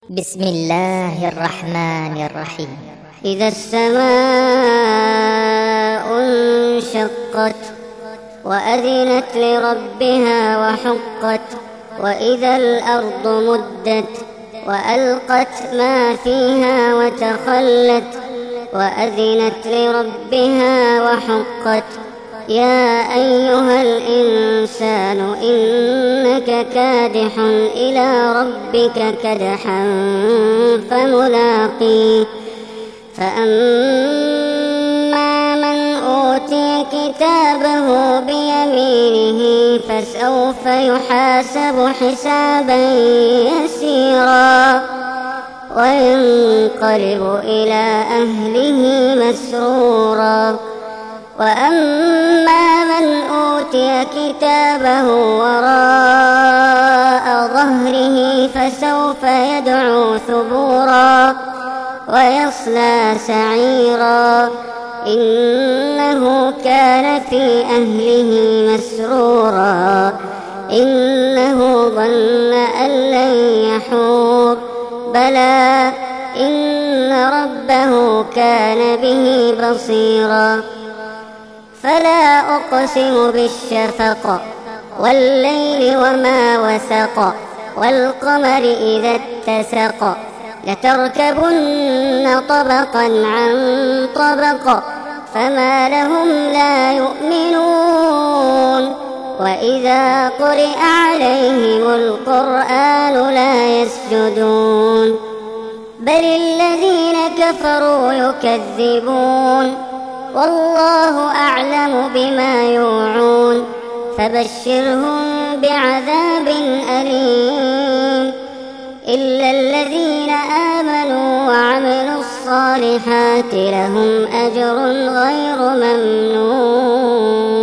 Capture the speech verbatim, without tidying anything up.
بسم الله الرحمن الرحيم. إذا السماء انشقت وأذنت لربها وحقت وإذا الأرض مدت وألقت ما فيها وتخلت وأذنت لربها وحقت يا أيها الإنسان إنك كادح إلى ربك كدحا فملاقيه فأما من أوتي كتابه بيمينه فسوف يحاسب حسابا يسيرا وينقلب إلى أهله مسرورا وأما من أوتي كتابه وراء ظهره فسوف يدعو ثبورا ويصلى سعيرا إنه كان في أهله مسرورا إنه ظن أن لن يحور بلى إن ربه كان به بصيرا فلا أقسم بالشفق والليل وما وسق والقمر إذا اتسق لتركبن طبقا عن طبق فما لهم لا يؤمنون وإذا قرئ عليهم القرآن لا يسجدون بل الذين كفروا يكذبون والله أعلم بما يوعون فبشرهم بعذاب أليم إلا الذين آمنوا وعملوا الصالحات لهم أجر غير ممنون.